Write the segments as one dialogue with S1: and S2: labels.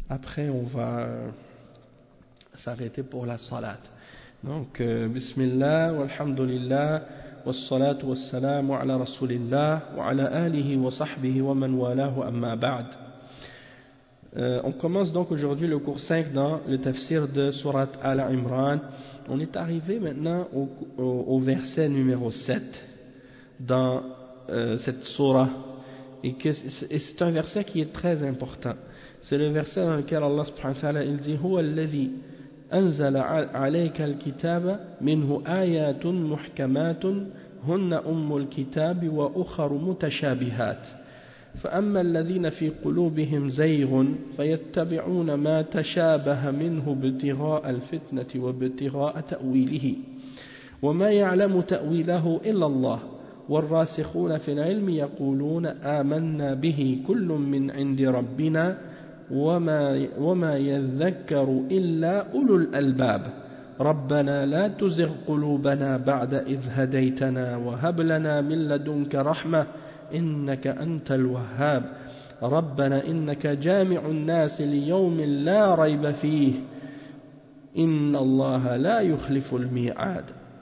S1: Après, on va s'arrêter pour la salat. Donc, bismillah, walhamdulillah, wassalatu wassalamu ala rasulillah, wa ala alihi wa sahbihi wa man walahu amma ba'd. On commence donc aujourd'hui le cours 5 dans le tafsir de Surat Al-Imran. On est arrivé maintenant au verset numéro 7 dans cette surah. Et c'est un verset qui est très important. C'est le verset dans lequel Allah subhanahu wa ta'ala il dit Huwa alladhi anzala alayka al-kitaba minhu ayatun muhkamatun hunna ummul kitabi wa ukharu mutashabihat. فأما الذين في قلوبهم زيغ فيتبعون ما تشابه منه ابتغاء الفتنة وابتغاء تأويله وما يعلم تأويله إلا الله والراسخون في العلم يقولون آمنا به كل من عند ربنا وما يذكر إلا أولو الألباب ربنا لا تزغ قلوبنا بعد إذ هديتنا وهب لنا من لدنك رحمة إنك أنت الوهاب ربنا إنك جامع الناس ليوم لا ريب فيه إن الله لا يخلف الميعاد.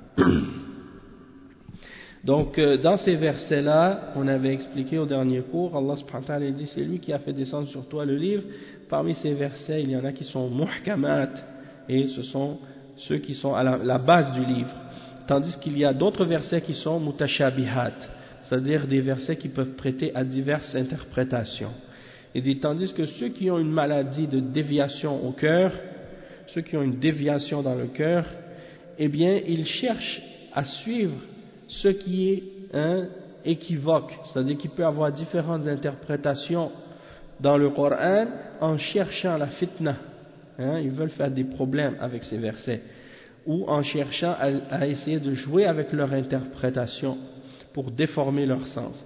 S1: Donc dans ces versets-là, on avait expliqué au dernier cours, Allah subhanahu wa ta'ala dit c'est lui qui a fait descendre sur toi le livre. Parmi ces versets, il y en a qui sont muhkamat et ce sont ceux qui sont à la base du livre. Tandis qu'il y a d'autres versets qui sont mutashabihat, c'est-à-dire des versets qui peuvent prêter à diverses interprétations. Et tandis que ceux qui ont une maladie de déviation au cœur, ceux qui ont une déviation dans le cœur, eh bien, ils cherchent à suivre ce qui est équivoque, c'est-à-dire qu'il peut avoir différentes interprétations dans le Coran en cherchant la fitna. Ils veulent faire des problèmes avec ces versets, ou en cherchant à essayer de jouer avec leur interprétation pour déformer leur sens.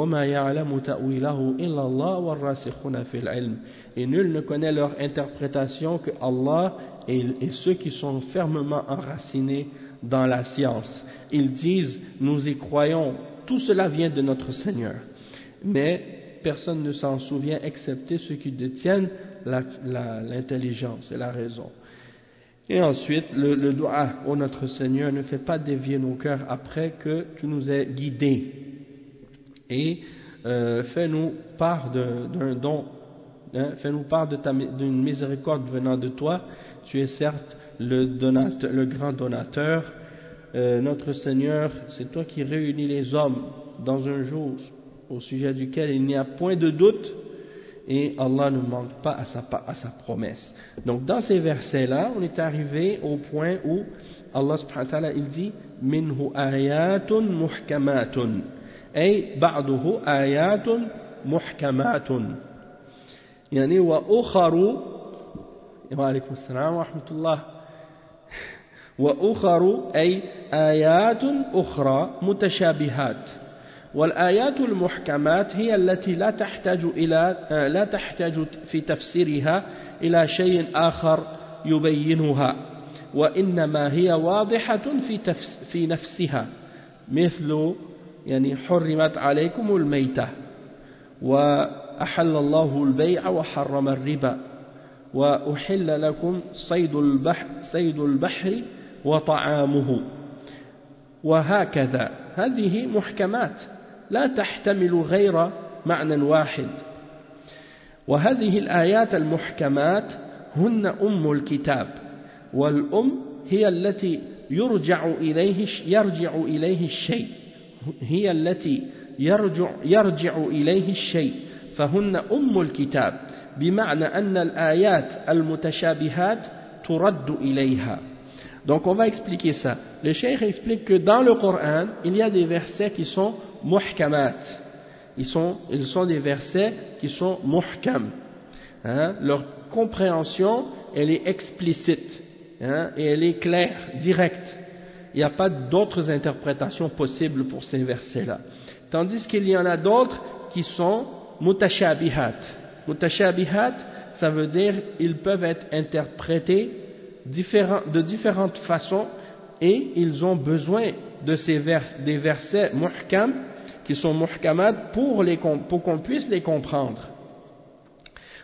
S1: Et nul ne connaît leur interprétation que Allah et ceux qui sont fermement enracinés dans la science. Ils disent, nous y croyons, tout cela vient de notre Seigneur. Mais personne ne s'en souvient excepté ceux qui détiennent l'intelligence et la raison. Et ensuite, le dua, ô notre Seigneur, ne fais pas dévier nos cœurs après que tu nous aies guidés. Et fais-nous part d'un don, fais-nous part d'une miséricorde venant de toi. Tu es certes le grand donateur. Notre Seigneur, c'est toi qui réunis les hommes dans un jour au sujet duquel il n'y a point de doute. Et Allah ne manque pas à sa promesse. Donc dans ces versets-là, on est arrivé au point où Allah subhanahu wa ta'ala il dit minhu ayatun muhkamatun ay ba'duhu ayatun muhkamatun yani wa ukharu wa alaykum assalam wa rahmatullah wa ukharu ay ayatun ukhra mutashabihat. والآيات المحكمات هي التي لا تحتاج في تفسيرها إلى شيء آخر يبينها وإنما هي واضحة في نفسها مثل يعني حرمت عليكم الميتة وأحل الله البيع وحرم الربا وأحل لكم صيد البحر وطعامه وهكذا هذه محكمات لا تحتمل غير معنى واحد وهذه الآيات المحكمات هن أم الكتاب والأم هي التي يرجع إليه الشيء هي التي يرجع إليه الشيء فهن أم الكتاب بمعنى أن الآيات المتشابهات ترد إليها. Donc on va expliquer ça. Le cheikh explique que dans le Coran, il y a des versets qui sont muhkamat. Ils sont des versets qui sont muhkam. Leur compréhension, elle est explicite. Et elle est claire, directe. Il n'y a pas d'autres interprétations possibles pour ces versets-là. Tandis qu'il y en a d'autres qui sont mutashabihat. Mutashabihat, ça veut dire ils peuvent être interprétés de différentes façons et ils ont besoin de des versets muhkam qui sont muhkamat pour qu'on puisse les comprendre.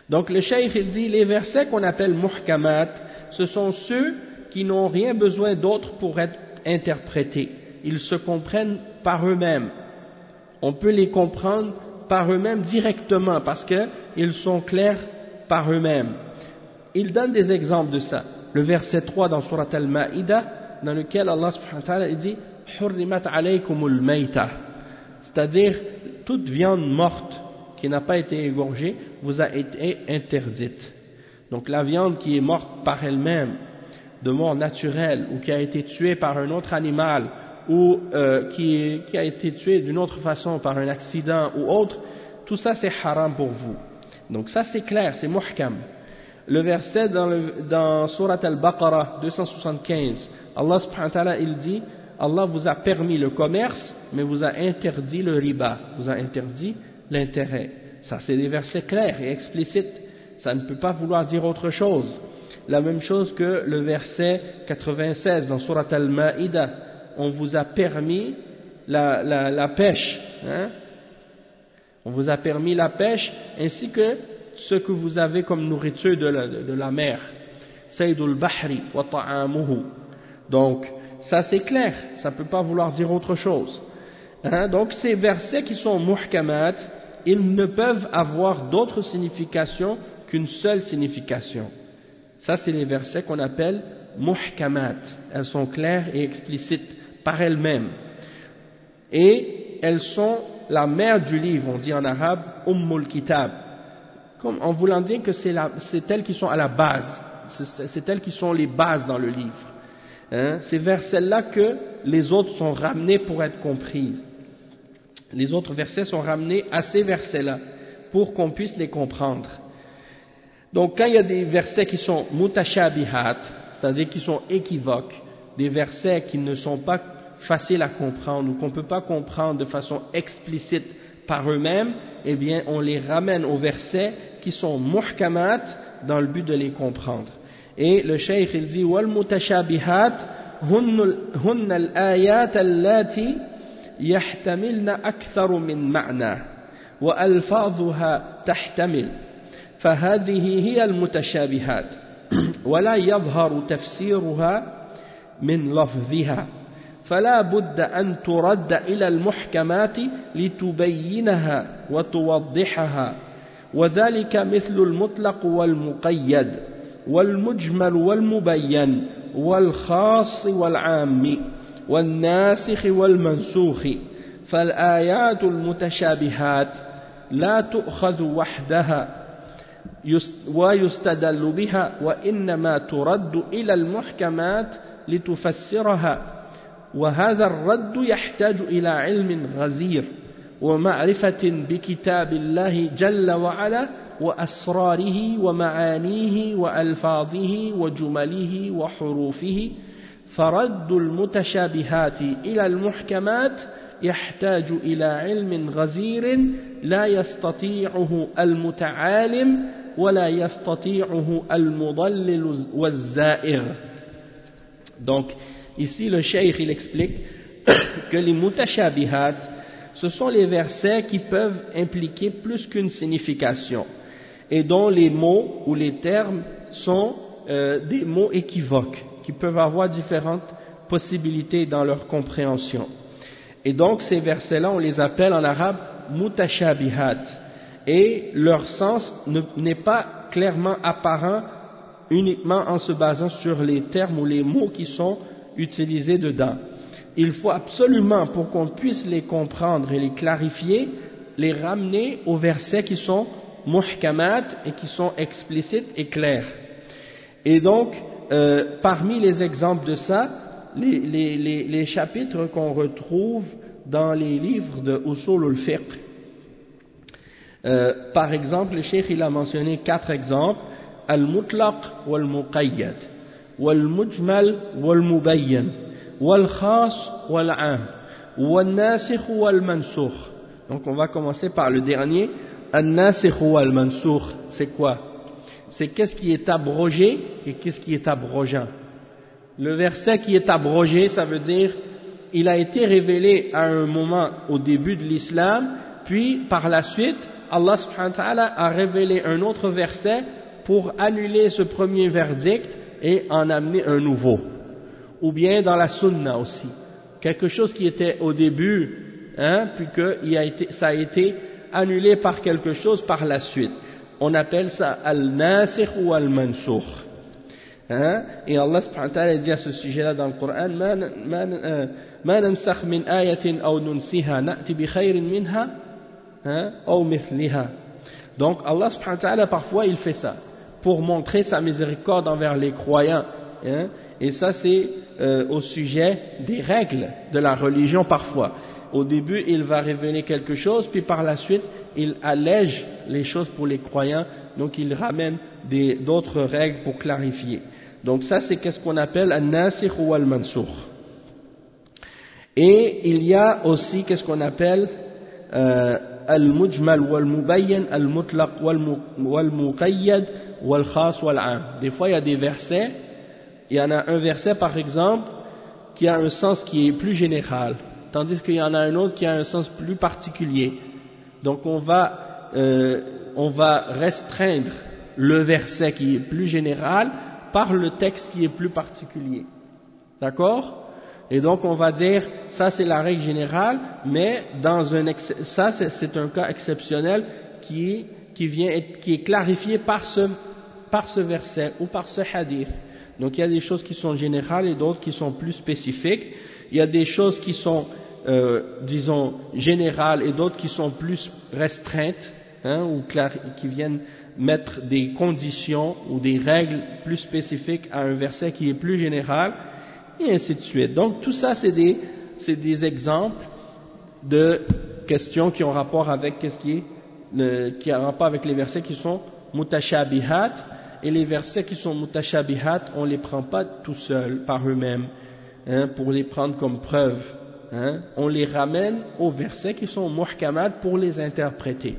S1: Donc le cheikh il dit les versets qu'on appelle muhkamat, ce sont ceux qui n'ont rien besoin d'autre pour être interprétés. Ils se comprennent par eux-mêmes. On peut les comprendre par eux-mêmes directement parce qu'ils sont clairs par eux-mêmes. Il donne des exemples de ça. Le verset 3 dans Surat Al-Ma'ida, dans lequel Allah subhanahu wa ta'ala dit « Hurrimat alaykumul mayta » c'est-à-dire toute viande morte qui n'a pas été égorgée vous a été interdite. Donc la viande qui est morte par elle-même, de mort naturelle, ou qui a été tuée par un autre animal, ou qui a été tuée d'une autre façon par un accident ou autre, tout ça c'est haram pour vous. Donc ça c'est clair, c'est muhkam. Le verset dans Surat Al-Baqarah 275, Allah subhanahu wa ta'ala il dit Allah vous a permis le commerce mais vous a interdit le riba, vous a interdit l'intérêt. Ça c'est des versets clairs et explicites, ça ne peut pas vouloir dire autre chose. La même chose que le verset 96 dans Surat Al-Ma'ida, on vous a permis la pêche, hein? On vous a permis la pêche ainsi que ce que vous avez comme nourriture de la mer. Saydul Bahri wa ta'amuhu. Donc, ça c'est clair, ça ne peut pas vouloir dire autre chose. Hein? Donc, ces versets qui sont muhkamat, ils ne peuvent avoir d'autre signification qu'une seule signification. Ça, c'est les versets qu'on appelle muhkamat. Elles sont claires et explicites par elles-mêmes. Et elles sont la mère du livre, on dit en arabe, Ummul Kitab. Comme en voulant dire que c'est elles qui sont à la base, c'est elles qui sont les bases dans le livre. Hein? Ces versets-là que les autres sont ramenés pour être comprises. Les autres versets sont ramenés à ces versets-là pour qu'on puisse les comprendre. Donc quand il y a des versets qui sont mutashabihat, c'est-à-dire qui sont équivoques, des versets qui ne sont pas faciles à comprendre ou qu'on ne peut pas comprendre de façon explicite par eux-mêmes, eh bien on les ramène aux versets qui sont muhkamat dans le but de les comprendre. Et le cheikh il dit wal mutashabihat hunna al-ayat allati yahtamilna aktharu min ma'na wa alfadhuha tahtamil فهذه هي المتشابهات ولا يظهر تفسيرها من لفظها فلا بد أن ترد إلى المحكمات لتبينها وتوضحها وذلك مثل المطلق والمقيد والمجمل والمبين والخاص والعام والناسخ والمنسوخ فالآيات المتشابهات لا تؤخذ وحدها ويستدل بها وإنما ترد إلى المحكمات لتفسرها وهذا الرد يحتاج إلى علم غزير ومعرفة بكتاب الله جل وعلا وأسراره ومعانيه وألفاظه وجمله وحروفه فرد المتشابهات إلى المحكمات يحتاج إلى علم غزير لا يستطيعه المتعالم ولا يستطيعه المضلل والزائر. Donc ici le cheikh il explique que les mutashabihat ce sont les versets qui peuvent impliquer plus qu'une signification et dont les mots ou les termes sont des mots équivoques qui peuvent avoir différentes possibilités dans leur compréhension. Et donc ces versets-là, on les appelle en arabe mutashabihat. Et leur sens n'est pas clairement apparent uniquement en se basant sur les termes ou les mots qui sont utilisés dedans. Il faut absolument, pour qu'on puisse les comprendre et les clarifier, les ramener aux versets qui sont muhkamat et qui sont explicites et clairs. Et donc, parmi les exemples de ça, les chapitres qu'on retrouve dans les livres de Usul al-Fiqh. Par exemple, le cheikh il a mentionné 4 exemples: al-mutlaq wal-muqayyad, wal-mujmal wal-mubayyan, wal-khas wal-'am, wal-nasikh wal-mansukh. Donc on va commencer par le dernier. Al-nasikh wal-mansukh, c'est quoi? C'est qu'est-ce qui est abrogé et qu'est-ce qui est abrogeant. Le verset qui est abrogé, ça veut dire il a été révélé à un moment au début de l'islam, puis par la suite Allah subhanahu wa ta'ala a révélé un autre verset pour annuler ce premier verdict et en amener un nouveau. Ou bien dans la sunna aussi. Quelque chose qui était au début, puis que ça a été annulé par quelque chose par la suite. On appelle ça al-nasikh ou al-mansukh. Et Allah subhanahu wa ta'ala dit à ce sujet-là dans le Coran, ma nansakh min ayatin aw nunsiha na'ti bi khayrin minha aw mithliha. Donc Allah subhanahu wa ta'ala parfois il fait ça pour montrer sa miséricorde envers les croyants. Et ça c'est au sujet des règles de la religion parfois. Au début il va révéler quelque chose, puis par la suite il allège les choses pour les croyants, donc il ramène d'autres règles pour clarifier. Donc ça c'est qu'est-ce qu'on appelle al-nasikh ou al-mansukh. Et il y a aussi qu'est-ce qu'on appelle al-mujmal wal-mubayyan, al-mutlaq wal-muqayyad wal-khas wal-'am. Des fois il y a des versets, il y en a un verset par exemple qui a un sens qui est plus général, tandis qu'il y en a un autre qui a un sens plus particulier. Donc on va restreindre le verset qui est plus général par le texte qui est plus particulier. D'accord? Et donc on va dire, ça c'est la règle générale, mais ça c'est un cas exceptionnel qui est clarifié par ce verset ou par ce hadith. Donc il y a des choses qui sont générales et d'autres qui sont plus spécifiques. Il y a des choses qui sont disons générales et d'autres qui sont plus restreintes, ou qui viennent mettre des conditions ou des règles plus spécifiques à un verset qui est plus général, et ainsi de suite. Donc tout ça c'est des exemples de questions qui ont rapport avec qui a rapport avec les versets qui sont mutashabihat, et les versets qui sont mutashabihat on les prend pas tout seuls par eux-mêmes pour les prendre comme preuve. On les ramène aux versets qui sont muhkamat pour les interpréter.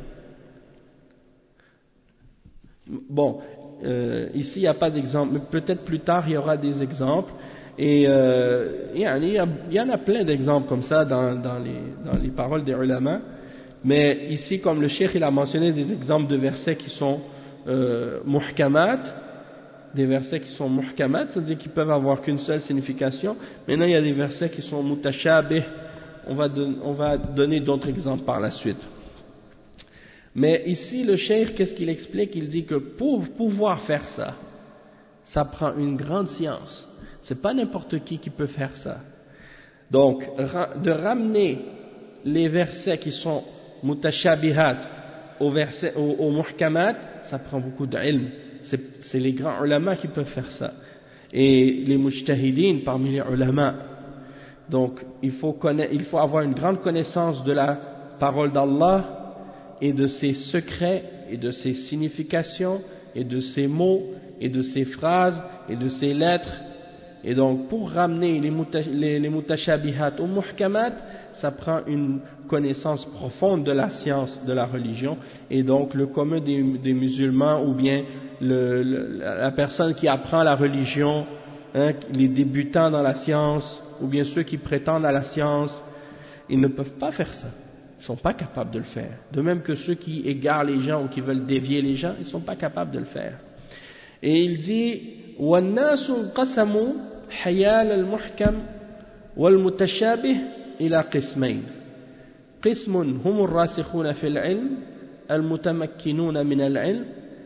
S1: Bon, ici il n'y a pas d'exemple, mais peut-être plus tard il y aura des exemples. Et il y en a plein d'exemples comme ça dans les paroles des ulama. Mais ici, comme le cheikh il a mentionné des exemples de versets qui sont muhkamat, des versets qui sont muhkamat, c'est-à-dire qu'ils peuvent avoir qu'une seule signification. Maintenant, il y a des versets qui sont mutashabih. On va donner d'autres exemples par la suite. Mais ici, le cheikh, qu'est-ce qu'il explique? Il dit que pour pouvoir faire ça, ça prend une grande science. C'est pas n'importe qui peut faire ça. Donc, de ramener les versets qui sont mutashabihat au muhkamat, ça prend beaucoup d'ilm. C'est les grands ulama qui peuvent faire ça. Et les mujtahidin parmi les ulama. Donc, il faut avoir une grande connaissance de la parole d'Allah et de ses secrets et de ses significations et de ses mots et de ses phrases et de ses lettres. Et donc, pour ramener les mutashabihat au muhkamat, ça prend une connaissance profonde de la science, de la religion. Et donc, le commun des musulmans ou bien la personne qui apprend la religion, les débutants dans la science, ou bien ceux qui prétendent à la science, ils ne peuvent pas faire ça. Ils ne sont pas capables de le faire. De même que ceux qui égarent les gens ou qui veulent dévier les gens, ils ne sont pas capables de le faire. Et il dit وَالنَّاسُ انْقَسَمُوا حَيَالَ الْمُحْكَمِ وَالْمُتَشَابِهِ إِلَى قِسْمَيْنِ قِسْمٌ هُمُ الرَّاسِخُونَ فِي الْعِلْمِ الْمُتَمَكِّنُونَ مِنَ الْعِلْمِ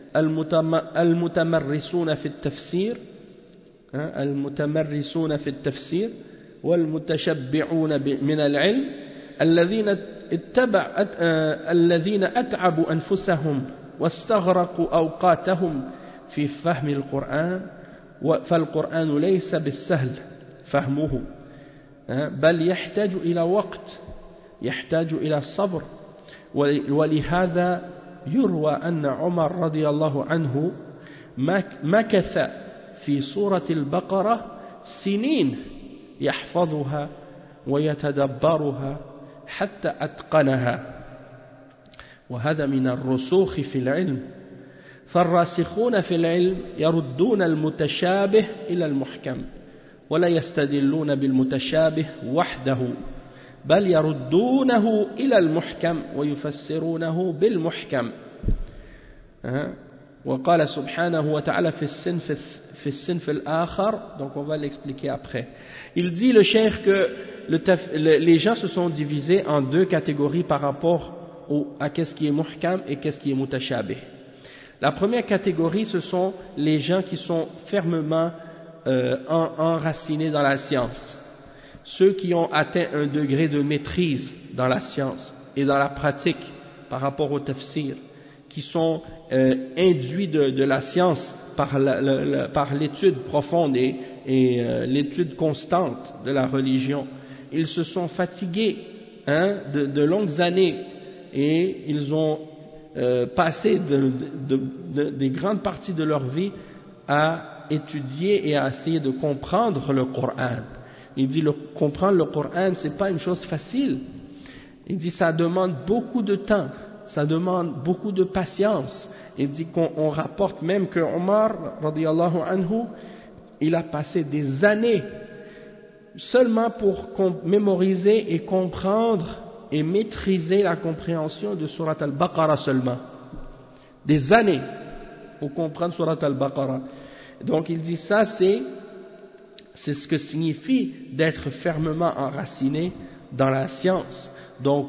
S1: المتمرسون في التفسير والمتشبعون من العلم الذين أتعبوا أنفسهم واستغرقوا أوقاتهم في فهم القرآن فالقرآن ليس بالسهل فهمه بل يحتاج إلى وقت يحتاج إلى الصبر ولهذا يروى أن عمر رضي الله عنه مكث في سورة البقرة سنين يحفظها ويتدبرها حتى أتقنها وهذا من الرسوخ في العلم فالراسخون في العلم يردون المتشابه إلى المحكم ولا يستدلون بالمتشابه وحده بل يردونه إلى المحكم ويفسرونه بالمحكم. وقال سبحانه وتعالى في الصنف الآخر, donc on va l'expliquer après. Il dit le cheikh que les gens se sont divisés en deux catégories par rapport à qu'est-ce qui est muhkam et qu'est-ce qui est mutashabih. La première catégorie, ce sont les gens qui sont fermement enracinés dans la science, ceux qui ont atteint un degré de maîtrise dans la science et dans la pratique par rapport au tafsir, qui sont induits de la science par l'étude profonde et l'étude constante de la religion. Ils se sont fatigués de longues années et ils ont passé des grandes parties de leur vie à étudier et à essayer de comprendre le Coran. Il dit comprendre le Coran, c'est pas une chose facile. Il dit ça demande beaucoup de temps, ça demande beaucoup de patience. Il dit qu'on rapporte même que Omar, radiyallahu anhu, il a passé des années seulement pour mémoriser et comprendre et maîtriser la compréhension de Surat al-Baqarah seulement. Des années pour comprendre Surat al-Baqarah. Donc il dit ça, c'est ce que signifie d'être fermement enraciné dans la science. Donc,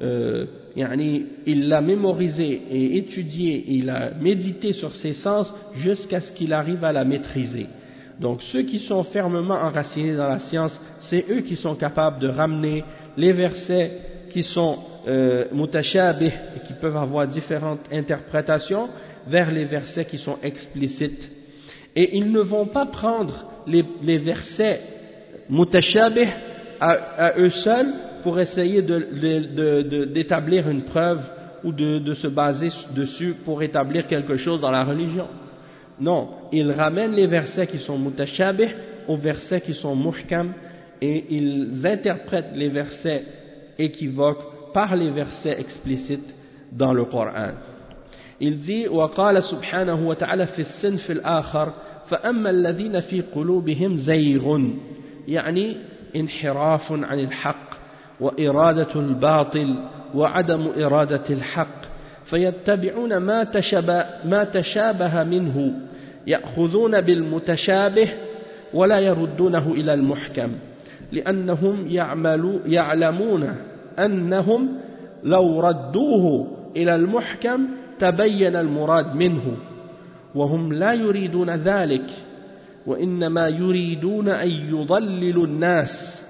S1: il l'a mémorisé et étudié, il a médité sur ses sens jusqu'à ce qu'il arrive à la maîtriser. Donc ceux qui sont fermement enracinés dans la science, c'est eux qui sont capables de ramener les versets qui sont mutashabih et qui peuvent avoir différentes interprétations vers les versets qui sont explicites. Et ils ne vont pas prendre les versets mutashabih à eux seuls pour essayer d'établir une preuve ou de se baser dessus pour établir quelque chose dans la religion. Non, ils ramènent les versets qui sont mutashabih aux versets qui sont muhkam et ils interprètent les versets équivoques par les versets explicites dans le Coran. Il dit وقال سبحانه وتعالى في الصنف الآخر فأما الذين في قلوبهم زيغ يعني انحراف عن الحق وإرادة الباطل وعدم إرادة الحق فيتبعون ما تشابه منه يأخذون بالمتشابه ولا يردونه إلى المحكم لأنهم يعلمون أنهم لو ردوه إلى المحكم تبين المراد منه وهم لا يريدون ذلك وإنما يريدون أن يضللوا الناس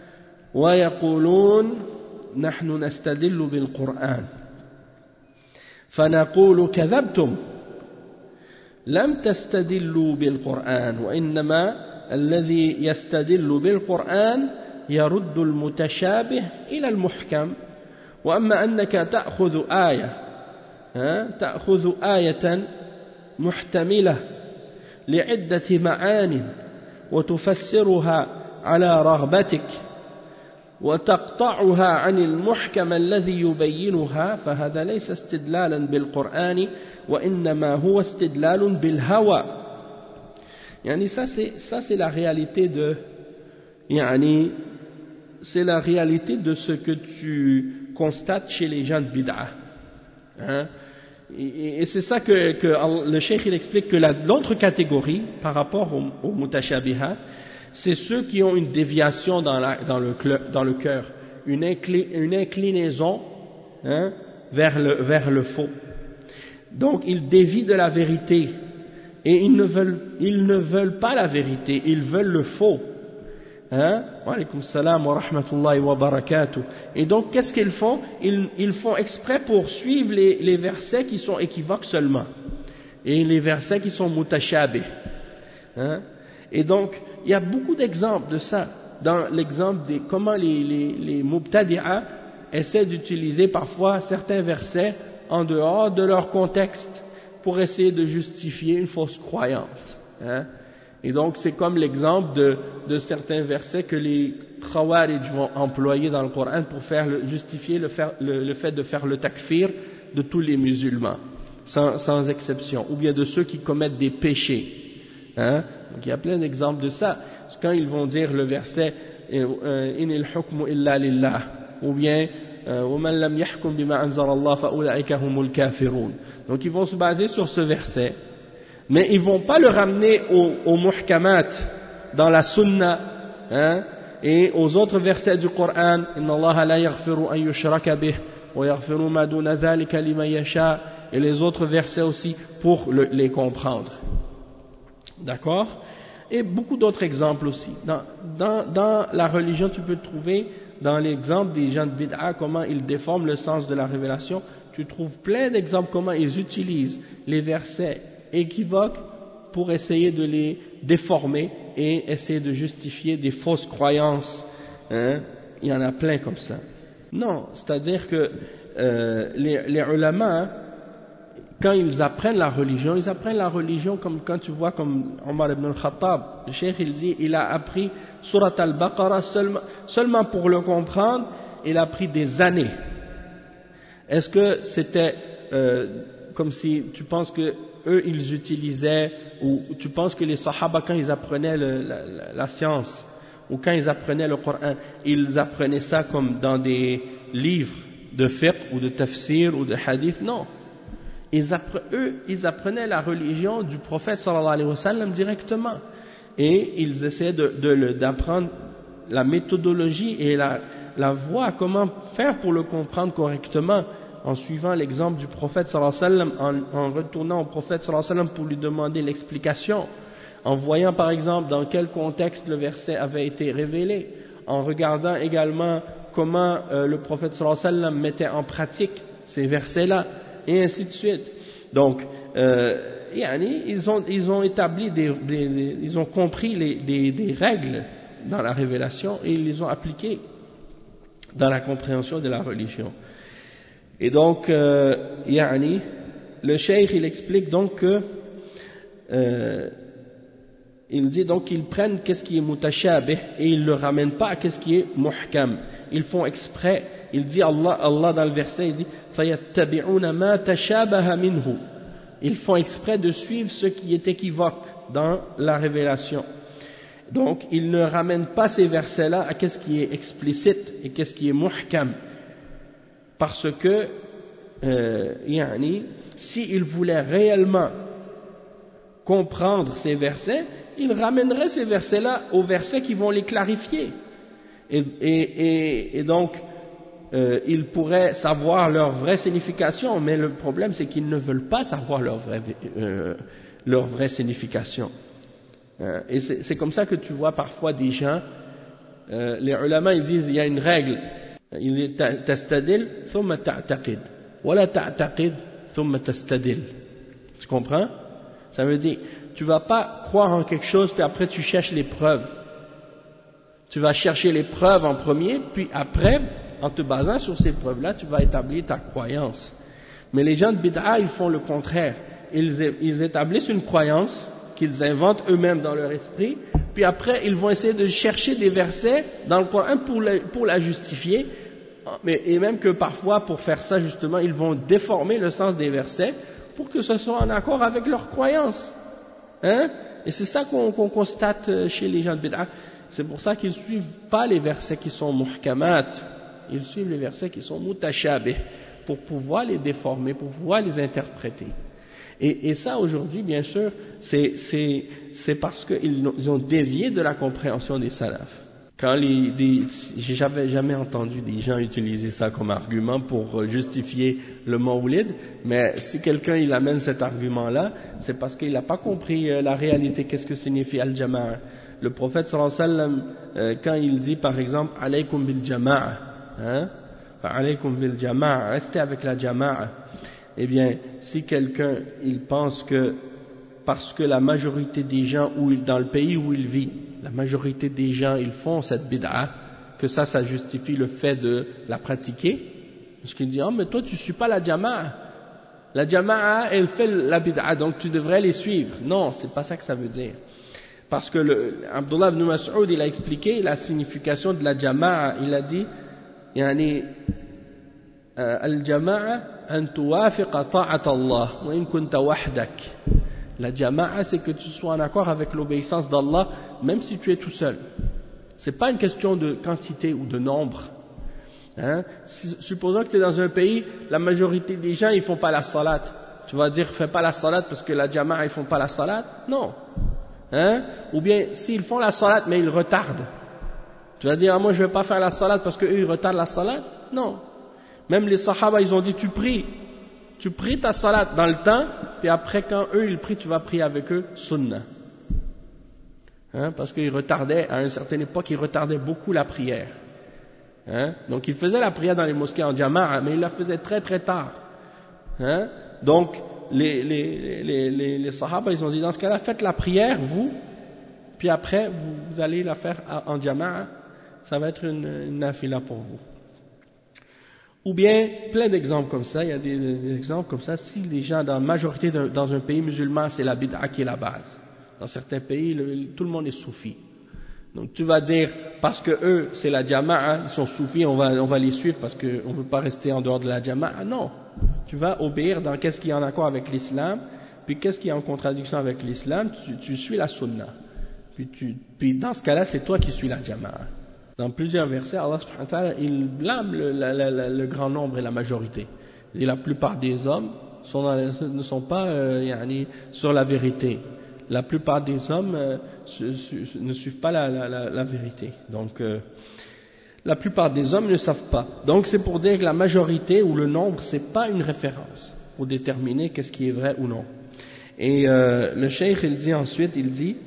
S1: ويقولون نحن نستدل بالقرآن فنقول كذبتم لم تستدلوا بالقرآن وإنما الذي يستدل بالقرآن يرد المتشابه إلى المحكم وأما أنك تأخذ آية محتملة لعدة معان وتفسرها على رغبتك وتقطعها عن المحكم الذي يبينها فهذا ليس استدلالا بالقرآن وإنما هو استدلال بالهوى. يعني ça c'est la réalité c'est la réalité de ce que tu constates chez les gens de bid'ah. Et c'est ça que le cheikh il explique que l'autre catégorie par rapport au mutashabihat, c'est ceux qui ont une déviation dans le cœur, une inclinaison vers le faux. Donc ils dévient de la vérité et ils ne veulent pas la vérité, ils veulent le faux. Wa alaykum salam wa rahmatullahi wa barakatuh. Et donc qu'est-ce qu'ils font? Ils font exprès pour suivre les versets qui sont équivoques seulement et les versets qui sont mutashabih. Et donc il y a beaucoup d'exemples de ça dans l'exemple de comment les mubtadi'a essaient d'utiliser parfois certains versets en dehors de leur contexte pour essayer de justifier une fausse croyance. Et donc c'est comme l'exemple de certains versets que les Khawarij vont employer dans le Coran pour justifier le fait de faire le takfir de tous les musulmans, sans exception, ou bien de ceux qui commettent des péchés. Donc il y a plein d'exemples de ça. Quand ils vont dire le verset inil hukmu illa lillah, ou bien وَمَنْ لَمْ يَحْكُمْ بِمَا أَنْزَلَ اللَّهُ فَأُولَئِكَ هُمُ الْكَافِرُونَ. Donc ils vont se baser sur ce verset, mais ils vont pas le ramener aux muhkamat dans la sunna, hein, et aux autres versets du Coran, inna Allah la yaghfiru an yushraka bih wa yaghfiru ma duna dhalika liman yasha, et les autres versets aussi pour les comprendre. D'accord? Et beaucoup d'autres exemples aussi. Dans la religion, tu peux trouver, dans l'exemple des gens de bid'a, comment ils déforment le sens de la révélation, tu trouves plein d'exemples comment ils utilisent les versets équivoques pour essayer de les déformer et essayer de justifier des fausses croyances. Hein? Il y en a plein comme ça. Non, c'est-à-dire que les ulama, hein, quand ils apprennent la religion comme quand tu vois comme Omar ibn al-Khattab, le cheikh il dit, il a appris Surat al-Baqarah seulement pour le comprendre, il a pris des années. Est-ce que c'était comme si tu penses que eux ils utilisaient, ou tu penses que les Sahaba quand ils apprenaient la science, ou quand ils apprenaient le Coran, ils apprenaient ça comme dans des livres de fiqh ou de tafsir ou de hadith? Non. Eux, ils apprenaient la religion du prophète sallallahu alayhi wa sallam directement. Et ils essayaient d'apprendre la méthodologie et la voie, comment faire pour le comprendre correctement, en suivant l'exemple du prophète sallallahu alayhi wa sallam, en retournant au prophète sallallahu alayhi wa sallam pour lui demander l'explication, en voyant par exemple dans quel contexte le verset avait été révélé, en regardant également comment le prophète sallallahu alayhi wa sallam mettait en pratique ces versets-là, et ainsi de suite. Donc, ils ont établi ils ont compris des règles dans la révélation et ils les ont appliquées dans la compréhension de la religion. Et donc, le cheikh il explique donc que il dit donc qu'ils prennent qu'est-ce qui est mutashabih et ils ne le ramènent pas à qu'est-ce qui est muhkam. Ils font exprès. Il dit Allah dans le verset, il dit فَيَتَّبِعُونَ مَا تَشَابَهَ مِنْهُ. Ils font exprès de suivre ce qui est équivoque dans la révélation. Donc, ils ne ramènent pas ces versets-là à qu'est-ce qui est explicite et qu'est-ce qui est muhkam. Parce que, s'ils voulaient réellement comprendre ces versets, ils ramèneraient ces versets-là aux versets qui vont les clarifier. Et donc, ils pourraient savoir leur vraie signification, mais le problème c'est qu'ils ne veulent pas savoir leur vraie signification. Et c'est comme ça que tu vois parfois des gens, les ulama ils disent il y a une règle, il dit tastadil thumma ta'taqid wala ta'taqid thumma tastadil. Tu comprends? Ça veut dire tu vas pas croire en quelque chose puis après tu cherches les preuves. Tu vas chercher les preuves en premier, puis après, en te basant sur ces preuves-là, tu vas établir ta croyance. Mais les gens de bid'a, ils font le contraire. Ils établissent une croyance qu'ils inventent eux-mêmes dans leur esprit, puis après, ils vont essayer de chercher des versets dans le Coran pour la justifier, et même que parfois, pour faire ça, justement, ils vont déformer le sens des versets pour que ce soit en accord avec leur croyance. Hein? Et c'est ça qu'on constate chez les gens de bid'a. C'est pour ça qu'ils ne suivent pas les versets qui sont muhkamat, ils suivent les versets qui sont mutashabih, pour pouvoir les déformer, pour pouvoir les interpréter. Et ça aujourd'hui, bien sûr, c'est parce qu'ils ont dévié de la compréhension des salafs. J'avais jamais entendu des gens utiliser ça comme argument pour justifier le mawlid, mais si quelqu'un il amène cet argument-là, c'est parce qu'il n'a pas compris la réalité, qu'est-ce que signifie al-jama'a. Le prophète sallallahu alayhi wa sallam, quand il dit par exemple alaykum bil jama'a, hein, alaykum bil jama'a, restez avec la jama'a, eh bien si quelqu'un il pense que parce que la majorité des gens dans le pays où il vit, la majorité des gens ils font cette bid'a, que ça justifie le fait de la pratiquer, parce qu'il dit mais toi tu suis pas la jama'a elle fait la bid'a donc tu devrais les suivre. Non, c'est pas ça que ça veut dire. Parce que Abdullah ibn Mas'ud il a expliqué la signification de la jama'a. Il a dit al-jama'a an tuwafiqa ta'at Allah wa in kunta wahdak. La jama'a c'est que tu sois en accord avec l'obéissance d'Allah même si tu es tout seul. C'est pas une question de quantité ou de nombre. Supposons que tu es dans un pays, la majorité des gens ils font pas la salat. Tu vas dire fais pas la salat parce que la jama'a ils font pas la salat? Non. Ou bien s'ils font la salat mais ils retardent. Tu vas dire moi je vais pas faire la salat parce qu'eux ils retardent la salat? Non. Même les sahaba ils ont dit tu pries ta salat dans le temps, puis après quand eux ils prient tu vas prier avec eux sunnah. Parce qu'ils retardaient, à une certaine époque ils retardaient beaucoup la prière. Donc ils faisaient la prière dans les mosquées en jama'a, mais ils la faisaient très très tard. Donc les sahaba ils ont dit dans ce cas-là faites la prière vous, puis après vous allez la faire en jama'a, ça va être une nafila pour vous. Ou bien plein d'exemples comme ça, il y a des exemples comme ça. Si les gens dans la majorité dans un pays musulman c'est la bid'a qui est la base. Dans certains pays tout le monde est soufi. Donc tu vas dire parce que eux c'est la jama'a, ils sont soufis, on va les suivre parce qu'on ne veut pas rester en dehors de la jama'a. Non, tu vas obéir dans qu'est-ce qui est en accord avec l'islam, puis qu'est-ce qui est en contradiction avec l'islam, tu suis la sunna. Puis dans ce cas-là c'est toi qui suis la jama'a. Dans plusieurs versets Allah subhanahu wa ta'ala il blâme le grand nombre et la majorité. Et la plupart des hommes ne sont pas sur la vérité. La plupart des hommes ne suivent pas la vérité. Donc, la plupart des hommes ne savent pas. Donc, c'est pour dire que la majorité ou le nombre, c'est pas une référence pour déterminer qu'est-ce qui est vrai ou non. Et le cheikh, il dit ensuite, il dit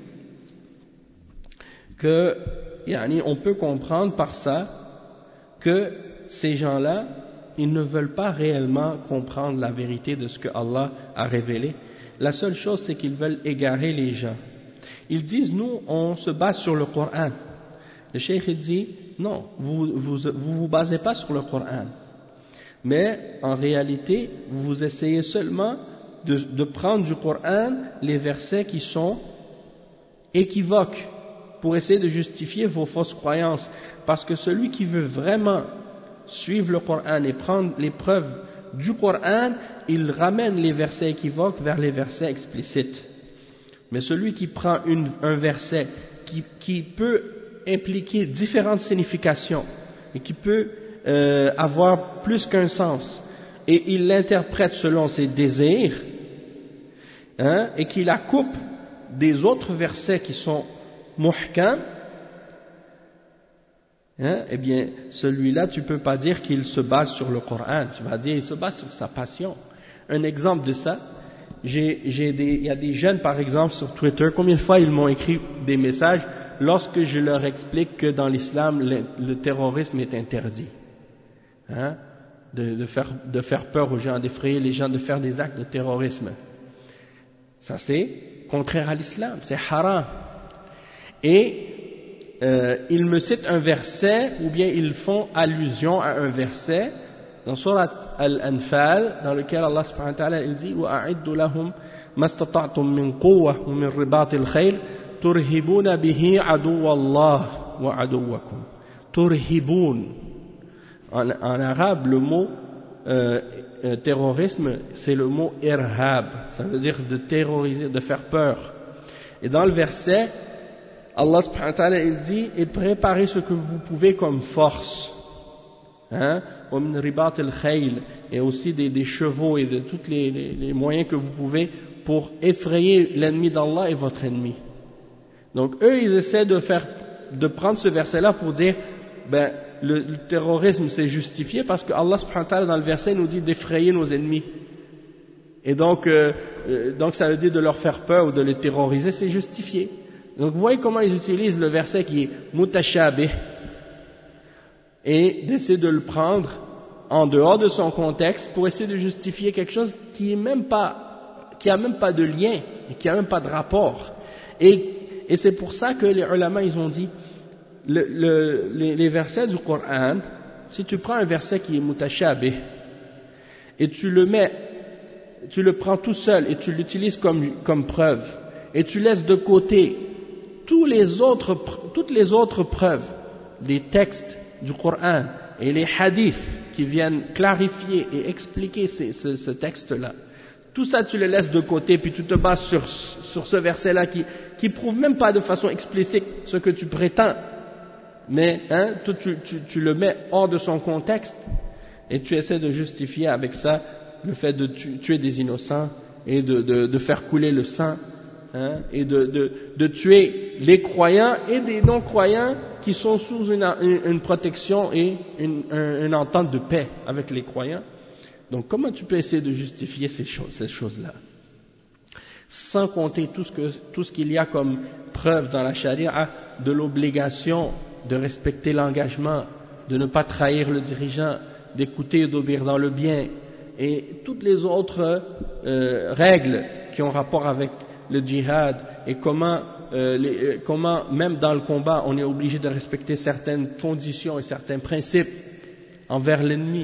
S1: que, on peut comprendre par ça que ces gens-là, ils ne veulent pas réellement comprendre la vérité de ce que Allah a révélé. La seule chose, c'est qu'ils veulent égarer les gens. Ils disent, nous, on se base sur le Coran. Le cheikh dit, non, vous basez pas sur le Coran. Mais, en réalité, vous essayez seulement de prendre du Coran les versets qui sont équivoques pour essayer de justifier vos fausses croyances. Parce que celui qui veut vraiment suivre le Coran et prendre les preuves du Coran, il ramène les versets équivoques vers les versets explicites. Mais celui qui prend un verset qui peut impliquer différentes significations et qui peut avoir plus qu'un sens, et il l'interprète selon ses désirs, et qui la coupe des autres versets qui sont muhkam, eh bien, celui-là, tu peux pas dire qu'il se base sur le Coran. Tu vas dire, il se base sur sa passion. Un exemple de ça, il y a des jeunes, par exemple, sur Twitter, combien de fois ils m'ont écrit des messages lorsque je leur explique que dans l'islam, le terrorisme est interdit. De faire peur aux gens, d'effrayer les gens, de faire des actes de terrorisme. Ça, c'est contraire à l'islam, c'est haram. Et ils me citent un verset, ou bien ils font allusion à un verset dans Surat Al-Anfal, dans lequel Allah subhanahu wa ta'ala il dit وَأَعِدُّ لَهُمْ مَا اسْتَطَعْتُم مِّن قُوَّةٍ وَمِن رِّبَاطِ الْخَيْلِ تُرْهِبُونَ بِهِ عَدُوَّ اللَّهِ وَعَدُوَّكُمْ. Turhibun. En arabe, le mot terrorisme, c'est le mot irhab. Ça veut dire de terroriser, de faire peur. Et dans le verset, Allah subhanahu wa ta'ala il dit et préparez ce que vous pouvez comme force, وَمِنْ رِبَاطِ الْخَيْلِ, et aussi des chevaux et de tous les moyens que vous pouvez pour effrayer l'ennemi d'Allah et votre ennemi. Donc eux ils essaient de prendre ce verset là pour dire le terrorisme c'est justifié parce que Allah subhanahu wa ta'ala dans le verset nous dit d'effrayer nos ennemis. Et donc ça veut dire de leur faire peur ou de les terroriser, c'est justifié. Donc vous voyez comment ils utilisent le verset qui est mutashabih et d'essayer de le prendre en dehors de son contexte pour essayer de justifier quelque chose qui a même pas de lien et qui a même pas de rapport. Et c'est pour ça que les ulama ils ont dit les versets du Coran, si tu prends un verset qui est mutashabih et tu le prends tout seul et tu l'utilises comme preuve et tu laisses de côté toutes les autres preuves des textes du Coran et les hadiths qui viennent clarifier et expliquer ce texte-là, tout ça tu le laisses de côté puis tu te bases sur ce verset-là qui prouve même pas de façon explicite ce que tu prétends mais toi, tu le mets hors de son contexte et tu essaies de justifier avec ça le fait de tuer des innocents et de faire couler le sang, et de tuer les croyants et des non-croyants qui sont sous une protection et une entente de paix avec les croyants. Donc comment tu peux essayer de justifier ces choses-là, sans compter tout ce qu'il y a comme preuve dans la charia de l'obligation de respecter l'engagement, de ne pas trahir le dirigeant, d'écouter et d'obéir dans le bien, et toutes les autres règles qui ont rapport avec le djihad, et comment même dans le combat on est obligé de respecter certaines conditions et certains principes envers l'ennemi,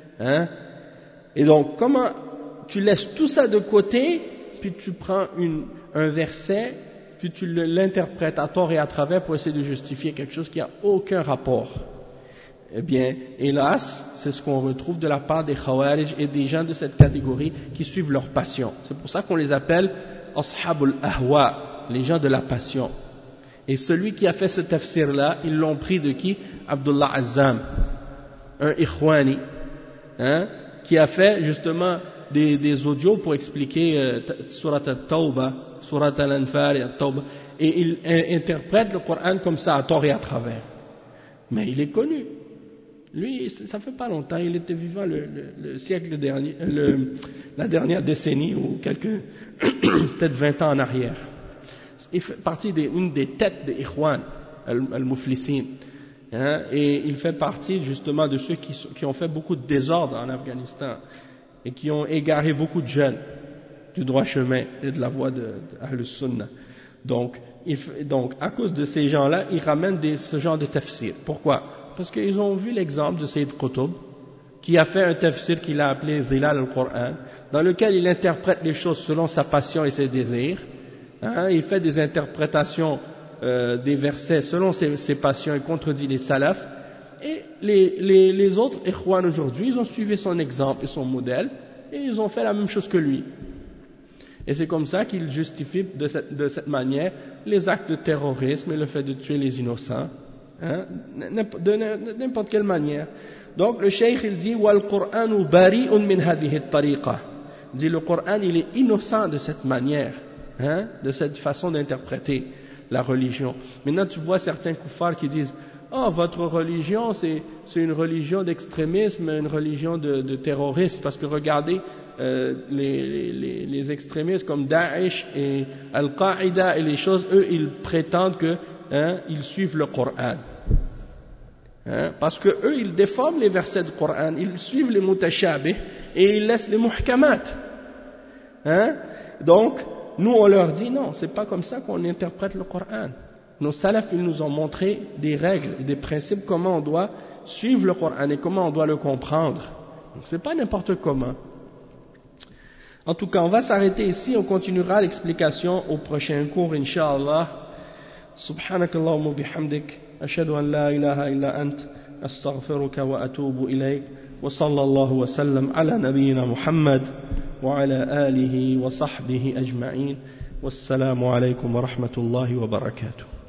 S1: et donc comment tu laisses tout ça de côté, puis tu prends un verset, puis tu l'interprètes à tort et à travers pour essayer de justifier quelque chose qui n'a aucun rapport. Eh bien, hélas, c'est ce qu'on retrouve de la part des Khawarij et des gens de cette catégorie qui suivent leur passion. C'est pour ça qu'on les appelle Ashabul Ahwa, les gens de la passion. Et celui qui a fait ce tafsir-là, ils l'ont pris de qui? Abdullah Azzam, un Ikhwani, qui a fait justement des audios pour expliquer Surat al-Tawbah, Surat al-Anfal et al-Tawbah, et il interprète le Coran comme ça à tort et à travers. Mais il est connu. Lui, ça fait pas longtemps, il était vivant le siècle dernier, la dernière décennie ou peut-être 20 ans en arrière. Il fait partie d'une des têtes des Ikhwan, al-Muflisin, et il fait partie justement de ceux qui ont fait beaucoup de désordre en Afghanistan et qui ont égaré beaucoup de jeunes du droit chemin et de la voie de Ahl-Sunnah. Donc, à cause de ces gens-là, ils ramènent ce genre de tafsir. Pourquoi? Parce qu'ils ont vu l'exemple de Sayyid Qutb, qui a fait un tafsir qu'il a appelé Zilal al-Qur'an, dans lequel il interprète les choses selon sa passion et ses désirs. Il fait des interprétations des versets selon ses passions et contredit les salafs. Et les autres Ikhwan aujourd'hui, ils ont suivi son exemple et son modèle, et ils ont fait la même chose que lui. Et c'est comme ça qu'ils justifient de cette manière les actes de terrorisme et le fait de tuer les innocents, de n'importe quelle manière. Donc le cheikh il dit wal Qur'anu bari'un min hadhihi at-tariqa. Il dit le Coran il est innocent de cette manière, de cette façon d'interpréter la religion. Maintenant tu vois certains kuffars qui disent votre religion c'est une religion d'extrémisme, une religion de terrorisme, parce que regardez les extrémistes comme Daesh et Al-Qaïda et les choses, eux ils prétendent que ils suivent le Coran, parce que eux ils déforment les versets du Coran, ils suivent les mutashabih et ils laissent les muhkamat, donc nous on leur dit non, c'est pas comme ça qu'on interprète le Coran. Nos salafs ils nous ont montré des règles et des principes, comment on doit suivre le Coran et comment on doit le comprendre. Donc c'est pas n'importe comment. En tout cas, on va s'arrêter ici, on continuera l'explication au prochain cours, Inch'Allah. Subhanakallahumma bihamdik, ashhadu an la ilaha illa ant, astaghfiruka wa atubu ilayk, wa sallallahu wa sallam ala nabiyyina Muhammad, wa ala alihi wa sahbihi ajma'in, wassalamu alaykum wa rahmatullahi wa barakatuh.